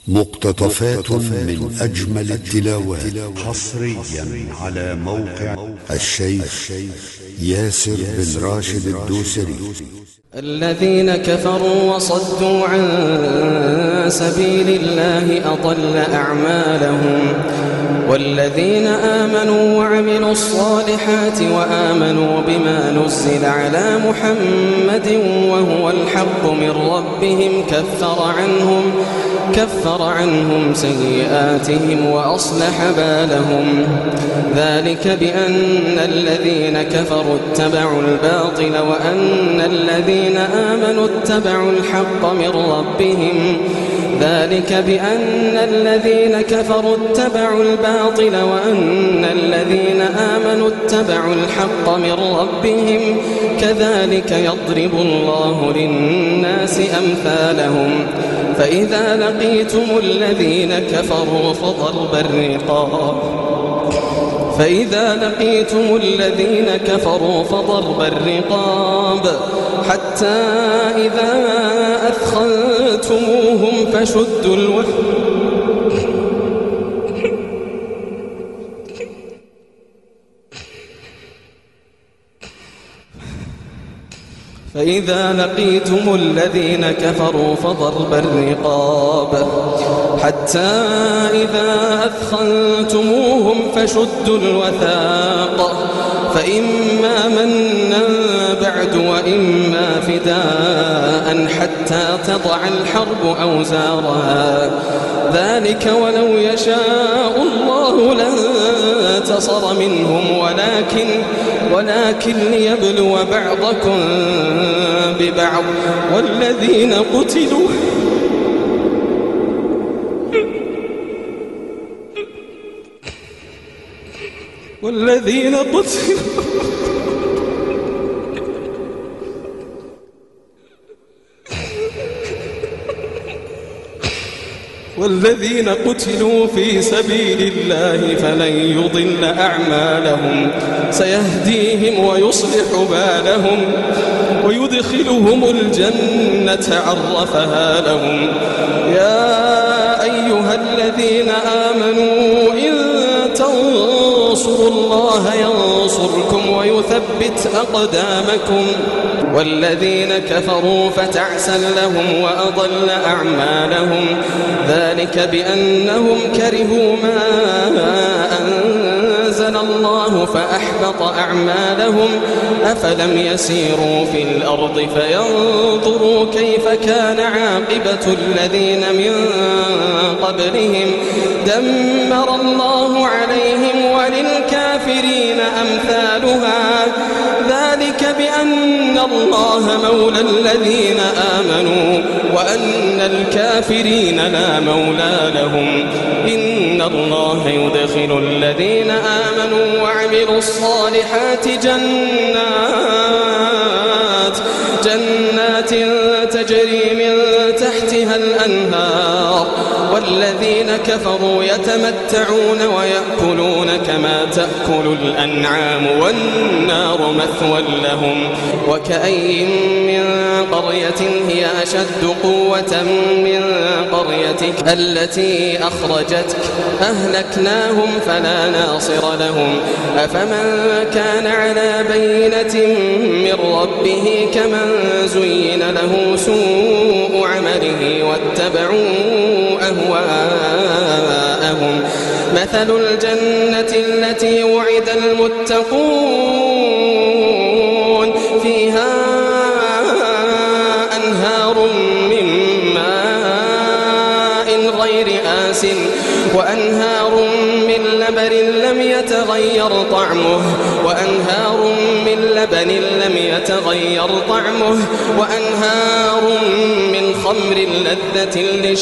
مقتطفات من أجمل التلاوات حصريا على موقع الشيخ ياسر بن راشد الدوسري. الذين كفروا وصدوا عن سبيل الله أضل أعمالهم، والذين آمنوا وعملوا الصالحات وآمنوا بما نزل على محمد وهو الحق من ربهم كفر عنهم سيئاتهم وأصلح بالهم. ذلك بأن الذين كفروا اتبعوا الباطل وأن الذين آمنوا اتبعوا الحق من ربهم. ذلك بأن الذين كفروا اتبعوا الباطل وأن الذين آمنوا اتبعوا الحق من ربهم. كذلك يضرب الله للناس أمثالهم. فإذا لقيتم الذين كفروا فضرب الرقاب حتى إذا أثخنتموهم فشدوا الوثاق فإما منا بعد وإما فداء حتى تضع الحرب أوزارها. ذلك ولو يشاء الله لانتصر منهم ولكن ليبلو بعضكم ببعض. والذين قتلوا والذين قتلوا في سبيل الله فلن يضل أعمالهم. سيهديهم ويصلح بالهم ويدخلهم الجنة عرفها لهم. يا أيها الذين آمنوا إن تنصروا الله ينصركم ويثبت أقدامكم. والذين كفروا فتعسا لهم وأضل أعمالهم. ذلك بأنهم كرهوا ما أنزل الله فأحبط أعمالهم. أفلم يسيروا في الأرض فينظروا كيف كان عاقبة الذين من قبلهم. دمر الله عليهم وللكافرين أمثالها. ذلك بأن الله مولى الذين آمنوا وأن الكافرين لا مولى لهم. إن الله يدخل الذين آمنوا وعملوا الصالحات جنات تجري من تحتها الأنهار. والذين كفروا يتمتعون ويأكلون كما تأكل الأنعام والنار مثوى لهم. وكأين من قرية هي أشد قوة من قريتك التي أخرجتك أهلكناهم فلا ناصر لهم. أفمن كان على بينة من ربه كمن زين له سوء عمله واتبعوا أهواءهم. مثل الجنة التي وعد المتقون فيها أنهار من ماء غير آسٍ وأنهار من لبن لم يتغير طعمه وأنهار من خمر لذة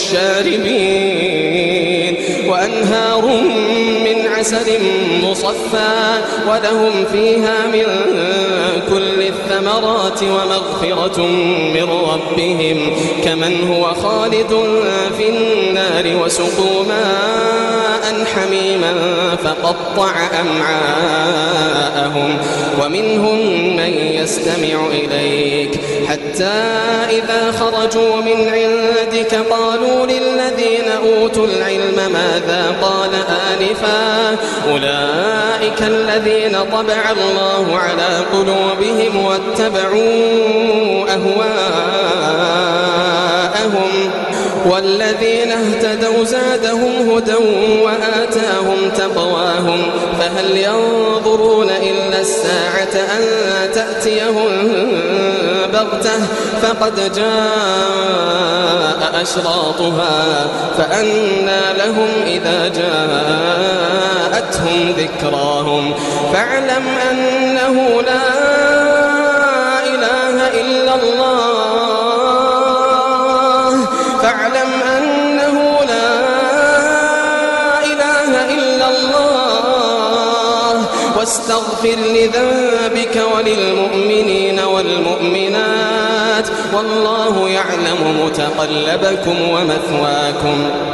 للشاربين وأنهار من عسل مصفى ولهم فيها من كل الثمرات ومغفرة من ربهم كمن هو خالد في النار وسقوا ماء حميما فقطع أمعاءهم. ومنهم من يستمع إليك حتى إذا خرجوا من عندك قالوا للذين أوتوا العلم ماذا قال آنفا أولئك الذين طبع الله على قلوبهم واتبعوا أهواءهم والذين اهتدوا زادهم هدى وآتاهم تقواهم فهل ينظرون إلا الساعة أن تأتيهم بغتة فقد جاء أشراطها فأنى لهم إذا جاءتهم ذكراهم فاعلم أنه لا إله إلا الله فاعلم أنه لا إله إلا الله واستغفر لذنبك وللمؤمنين والمؤمنات والله يعلم متقلبكم ومثواكم